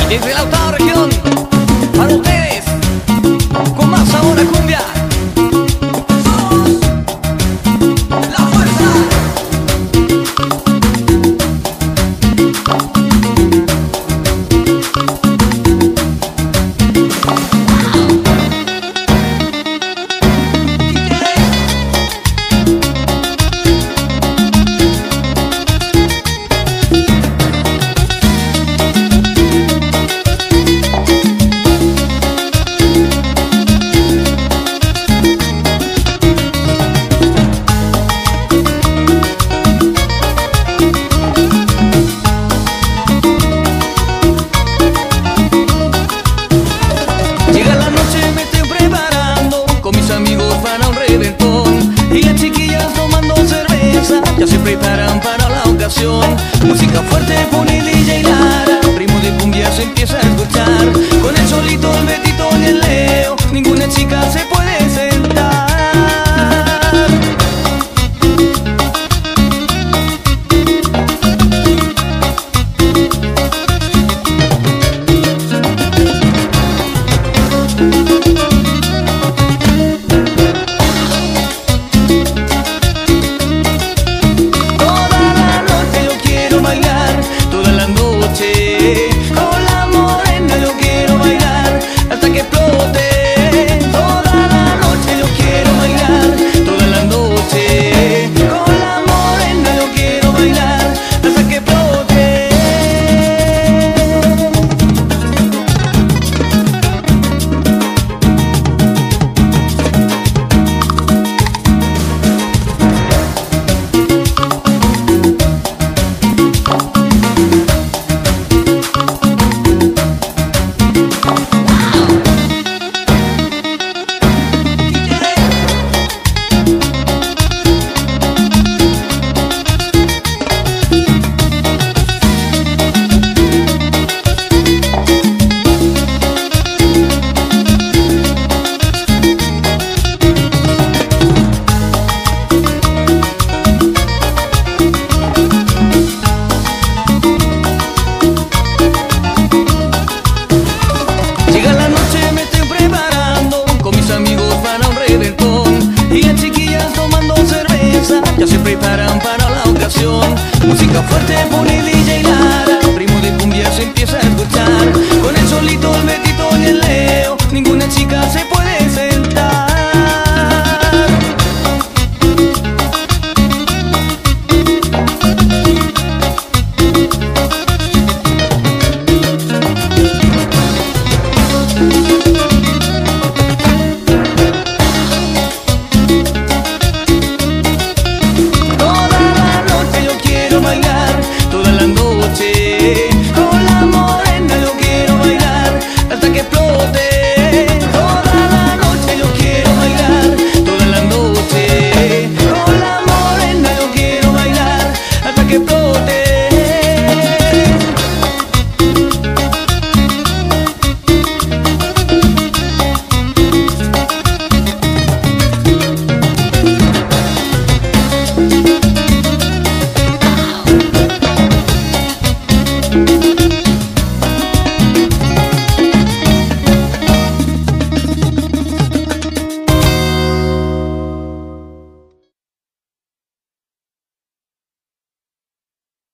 Desde la octava región, para ustedes, con más sabor a cumbia. Somos la fuerza. Ya se preparan para la ocasión. Música fuerte pone DJ Lara, ritmo de cumbia se empieza a escuchar. Con el solito, el Betito y el Leo, ninguna chica se puede sentar. Ya se preparan para la ocasión. Música fuerte, bonita.